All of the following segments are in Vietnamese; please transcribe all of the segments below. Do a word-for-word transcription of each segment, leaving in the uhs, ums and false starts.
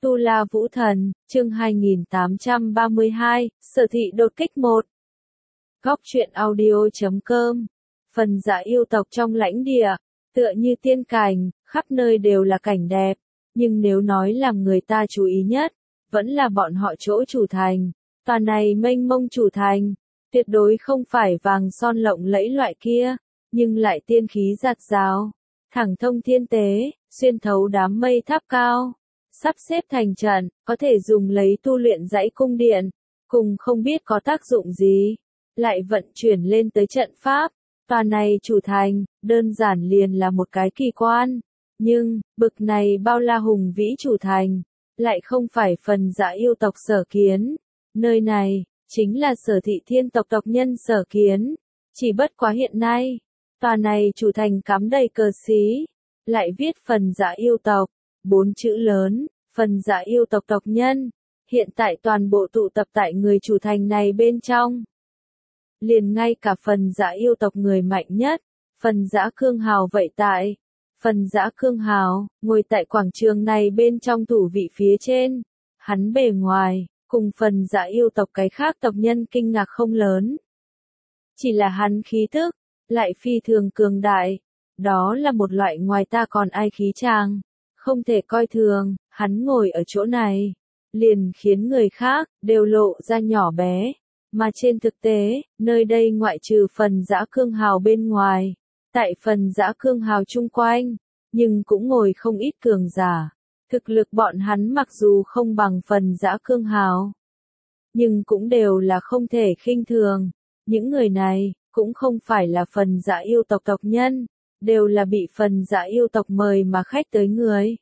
Tu La Vũ Thần, chương hai nghìn tám trăm ba mươi hai, Sở Thị đột kích một. Góc truyện audio chấm com. Phần Dã yêu tộc trong lãnh địa, tựa như tiên cảnh, khắp nơi đều là cảnh đẹp, nhưng nếu nói làm người ta chú ý nhất, vẫn là bọn họ chỗ chủ thành. Tòa này mênh mông chủ thành, tuyệt đối không phải vàng son lộng lẫy loại kia, nhưng lại tiên khí giạt rào, thẳng thông thiên tế, xuyên thấu đám mây tháp cao. Sắp xếp thành trận, có thể dùng lấy tu luyện dãy cung điện, cùng không biết có tác dụng gì, lại vận chuyển lên tới trận pháp. Tòa này chủ thành, đơn giản liền là một cái kỳ quan, nhưng, bực này bao la hùng vĩ chủ thành, lại không phải Phần Dã yêu tộc sở kiến. Nơi này, chính là Sở Thị thiên tộc tộc nhân sở kiến, chỉ bất quá hiện nay, tòa này chủ thành cắm đầy cờ xí, lại viết Phần Dã yêu tộc. Bốn chữ lớn, Phần Dã yêu tộc tộc nhân, hiện tại toàn bộ tụ tập tại người chủ thành này bên trong. Liền ngay cả Phần Dã yêu tộc người mạnh nhất, Phần Dã Cương Hào vậy tại. Phần Dã Cương Hào, ngồi tại quảng trường này bên trong thủ vị phía trên. Hắn bề ngoài, cùng Phần Dã yêu tộc cái khác tộc nhân kinh ngạc không lớn. Chỉ là hắn khí tức, lại phi thường cường đại. Đó là một loại ngoài ta còn ai khí tràng. Không thể coi thường, hắn ngồi ở chỗ này, liền khiến người khác đều lộ ra nhỏ bé, mà trên thực tế, nơi đây ngoại trừ Phần Dã Cương Hào bên ngoài, tại Phần Dã Cương Hào chung quanh, nhưng cũng ngồi không ít cường giả. Thực lực bọn hắn mặc dù không bằng Phần Dã Cương Hào, nhưng cũng đều là không thể khinh thường. Những người này cũng không phải là Phần Dã yêu tộc tộc nhân, đều là bị Phần Dã yêu tộc mời mà khách tới người.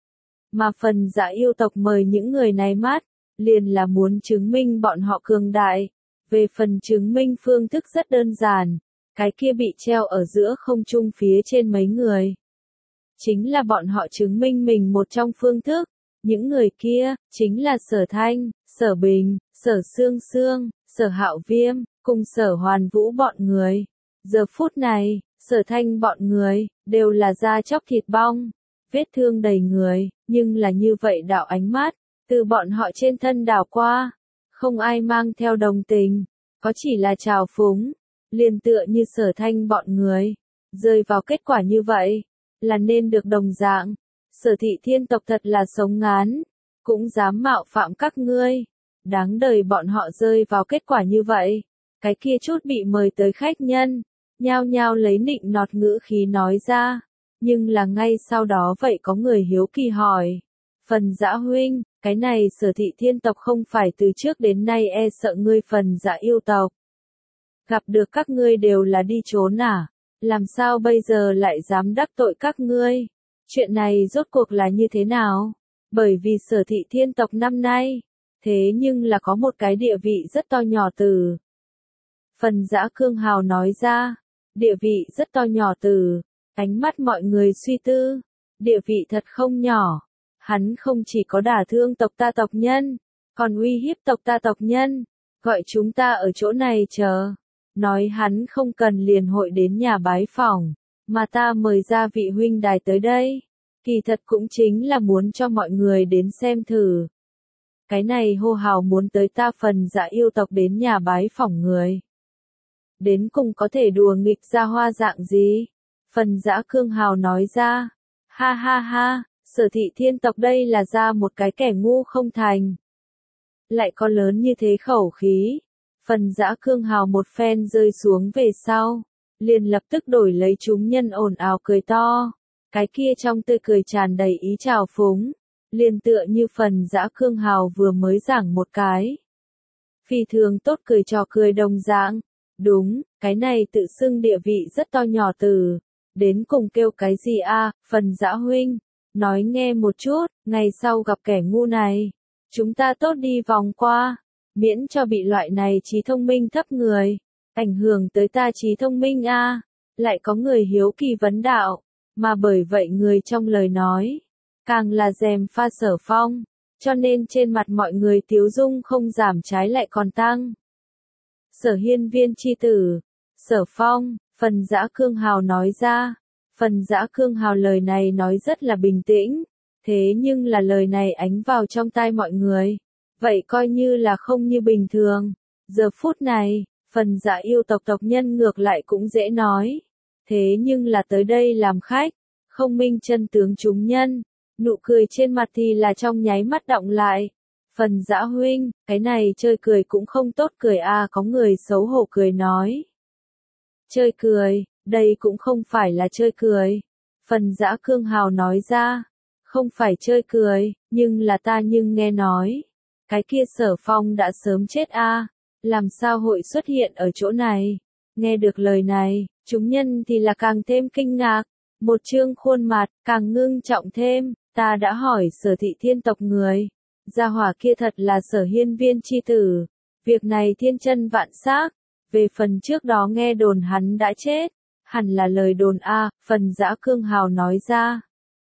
Mà Phần Dã yêu tộc mời những người này mắt, liền là muốn chứng minh bọn họ cường đại. Về phần chứng minh phương thức rất đơn giản, cái kia bị treo ở giữa không trung phía trên mấy người. Chính là bọn họ chứng minh mình một trong phương thức, những người kia, chính là Sở Thanh, Sở Bình, Sở Sương Sương, Sở Hạo Viêm, cùng Sở Hoàn Vũ bọn người. Giờ phút này, Sở Thanh bọn người, đều là da chóc thịt bong, vết thương đầy người, nhưng là như vậy đạo ánh mắt, từ bọn họ trên thân đảo qua, không ai mang theo đồng tình, có chỉ là trào phúng, liền tựa như Sở Thanh bọn người, rơi vào kết quả như vậy, là nên được đồng dạng. Sở Thị thiên tộc thật là sống ngán, cũng dám mạo phạm các ngươi, đáng đời bọn họ rơi vào kết quả như vậy. Cái kia chút bị mời tới khách nhân, nhao nhao lấy nịnh nọt ngữ khí nói ra, nhưng là ngay sau đó vậy có người hiếu kỳ hỏi, Phần Dã huynh, cái này Sở Thị thiên tộc không phải từ trước đến nay e sợ ngươi Phần Dã yêu tộc. Gặp được các ngươi đều là đi trốn à, làm sao bây giờ lại dám đắc tội các ngươi, chuyện này rốt cuộc là như thế nào, bởi vì Sở Thị thiên tộc năm nay, thế nhưng là có một cái địa vị rất to nhỏ từ. Phần Dã Cương Hào nói ra, địa vị rất to nhỏ từ, ánh mắt mọi người suy tư, địa vị thật không nhỏ, hắn không chỉ có đả thương tộc ta tộc nhân, còn uy hiếp tộc ta tộc nhân, gọi chúng ta ở chỗ này chờ, nói hắn không cần liền hội đến nhà bái phỏng, mà ta mời ra vị huynh đài tới đây, kỳ thật cũng chính là muốn cho mọi người đến xem thử. Cái này hô hào muốn tới ta Phần Dã yêu tộc đến nhà bái phỏng người. Đến cùng có thể đùa nghịch ra hoa dạng gì? Phần Dã Cương Hào nói ra, ha ha ha, Sở Thị thiên tộc đây là ra một cái kẻ ngu không thành. Lại có lớn như thế khẩu khí. Phần Dã Cương Hào một phen rơi xuống về sau, liền lập tức đổi lấy chúng nhân ồn ào cười to. Cái kia trong tươi cười tràn đầy ý trào phúng, liền tựa như Phần Dã Cương Hào vừa mới giảng một cái. Phi thường tốt cười trò cười đồng dạng. Đúng, cái này tự xưng địa vị rất to nhỏ từ, đến cùng kêu cái gì a, Phần Dã huynh, nói nghe một chút, ngày sau gặp kẻ ngu này, chúng ta tốt đi vòng qua, miễn cho bị loại này trí thông minh thấp người, ảnh hưởng tới ta trí thông minh a. Lại có người hiếu kỳ vấn đạo, mà bởi vậy người trong lời nói, càng là dèm pha Sở Phong, cho nên trên mặt mọi người tiếu dung không giảm trái lại còn tăng. Sở hiên viên chi tử, Sở Phong, Phần Dã Cương Hào nói ra, Phần Dã Cương Hào lời này nói rất là bình tĩnh, Thế nhưng là lời này ánh vào trong tai mọi người. Vậy coi như là không như bình thường. Giờ phút này, phần dạ yêu tộc tộc nhân ngược lại cũng dễ nói. Thế nhưng là tới đây làm khách, không minh chân tướng chúng nhân. Nụ cười trên mặt thì là trong nháy mắt đọng lại. Phần dã huynh, cái này chơi cười cũng không tốt cười à, có người xấu hổ cười nói. Chơi cười, đây cũng không phải là chơi cười. Phần dã cương hào nói ra. Không phải chơi cười, nhưng là ta nhưng nghe nói. Cái kia Sở Phong đã sớm chết a, à, làm sao hội xuất hiện ở chỗ này. Nghe được lời này, chúng nhân thì là càng thêm kinh ngạc. Một trương khuôn mặt, càng ngưng trọng thêm. Ta đã hỏi Sở thị thiên tộc người. Gia hỏa kia thật là Sở hiên viên chi tử. Việc này thiên chân vạn xác. Về phần trước đó nghe đồn hắn đã chết. Hẳn là lời đồn a, phần dã cương hào nói ra.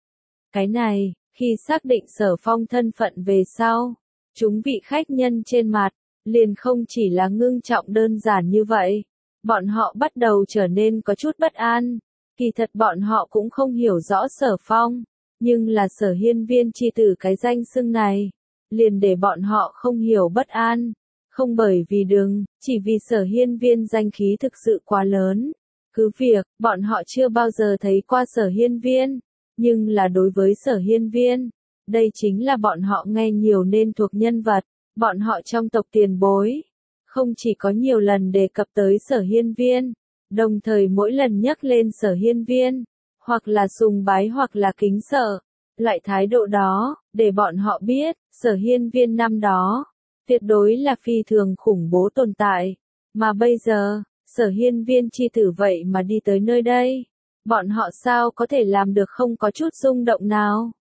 Cái này, khi xác định Sở Phong thân phận về sau, chúng vị khách nhân trên mặt, liền không chỉ là ngưng trọng đơn giản như vậy. Bọn họ bắt đầu trở nên có chút bất an. Kỳ thật bọn họ cũng không hiểu rõ Sở Phong, nhưng là Sở hiên viên chi tử cái danh xưng này, liền để bọn họ không hiểu bất an. Không bởi vì đừng, chỉ vì Sở hiên viên danh khí thực sự quá lớn. Cứ việc, bọn họ chưa bao giờ thấy qua Sở hiên viên, nhưng là đối với Sở hiên viên, đây chính là bọn họ nghe nhiều nên thuộc nhân vật. Bọn họ trong tộc tiền bối, không chỉ có nhiều lần đề cập tới Sở hiên viên, đồng thời mỗi lần nhắc lên Sở hiên viên, hoặc là sùng bái hoặc là kính sợ. Loại thái độ đó, để bọn họ biết, Sở hiên viên năm đó, tuyệt đối là phi thường khủng bố tồn tại. Mà bây giờ, Sở hiên viên chi tử vậy mà đi tới nơi đây. Bọn họ sao có thể làm được không có chút rung động nào?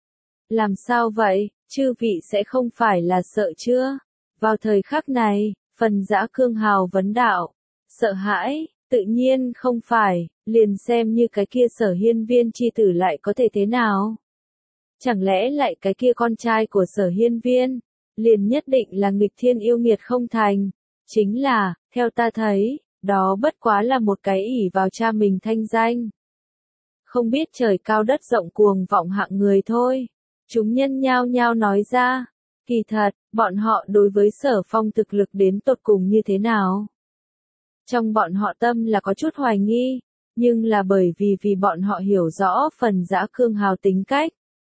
Làm sao vậy, chư vị sẽ không phải là sợ chưa? Vào thời khắc này, phần dã cương hào vấn đạo. Sợ hãi, tự nhiên không phải, liền xem như cái kia Sở hiên viên chi tử lại có thể thế nào? Chẳng lẽ lại cái kia con trai của Sở hiên viên, liền nhất định là nghịch thiên yêu nghiệt không thành? Chính là, theo ta thấy, đó bất quá là một cái ỷ vào cha mình thanh danh. Không biết trời cao đất rộng cuồng vọng hạng người thôi. Chúng nhân nhao nhao nói ra. Kỳ thật, bọn họ đối với Sở Phong thực lực đến tột cùng như thế nào? Trong bọn họ tâm là có chút hoài nghi, nhưng là bởi vì vì bọn họ hiểu rõ phần dã cương hào tính cách.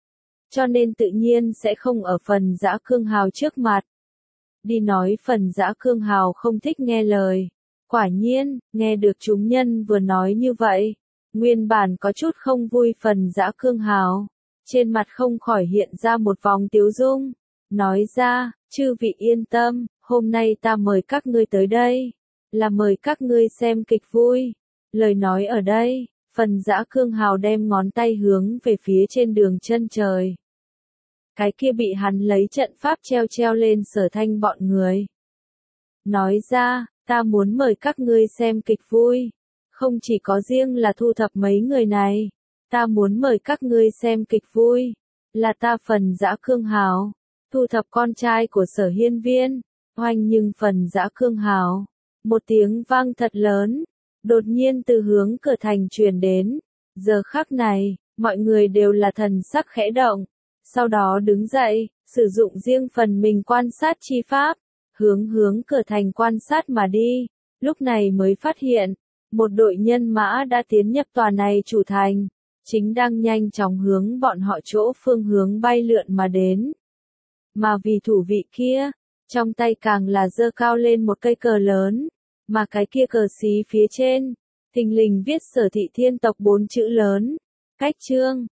Cho nên tự nhiên sẽ không ở phần dã cương hào trước mặt. Đi nói phần dã cương hào không thích nghe lời. Quả nhiên, nghe được chúng nhân vừa nói như vậy. Nguyên bản có chút không vui phần dã cương hào. Trên mặt không khỏi hiện ra một vòng tiếu dung. Nói ra, chư vị yên tâm, hôm nay ta mời các ngươi tới đây. Là mời các ngươi xem kịch vui. Lời nói ở đây, phần dã cương hào đem ngón tay hướng về phía trên đường chân trời. Cái kia bị hắn lấy trận pháp treo treo lên Sở Thanh bọn người. Nói ra, ta muốn mời các ngươi xem kịch vui. Không chỉ có riêng là thu thập mấy người này. Ta muốn mời các ngươi xem kịch vui. Là ta phần dã cương hào. Thu thập con trai của Sở hiên viên. Hoành nhưng phần dã cương hào. Một tiếng vang thật lớn. Đột nhiên từ hướng cửa thành truyền đến. Giờ khắc này, mọi người đều là thần sắc khẽ động. Sau đó đứng dậy, sử dụng riêng phần mình quan sát chi pháp. Hướng hướng cửa thành quan sát mà đi. Lúc này mới phát hiện. Một đội nhân mã đã tiến nhập tòa này chủ thành. Chính đang nhanh chóng hướng bọn họ chỗ phương hướng bay lượn mà đến. Mà vì thủ vị kia, trong tay càng là giơ cao lên một cây cờ lớn. Mà cái kia cờ xí phía trên, thình lình viết Sở thị thiên tộc bốn chữ lớn. Cách chương,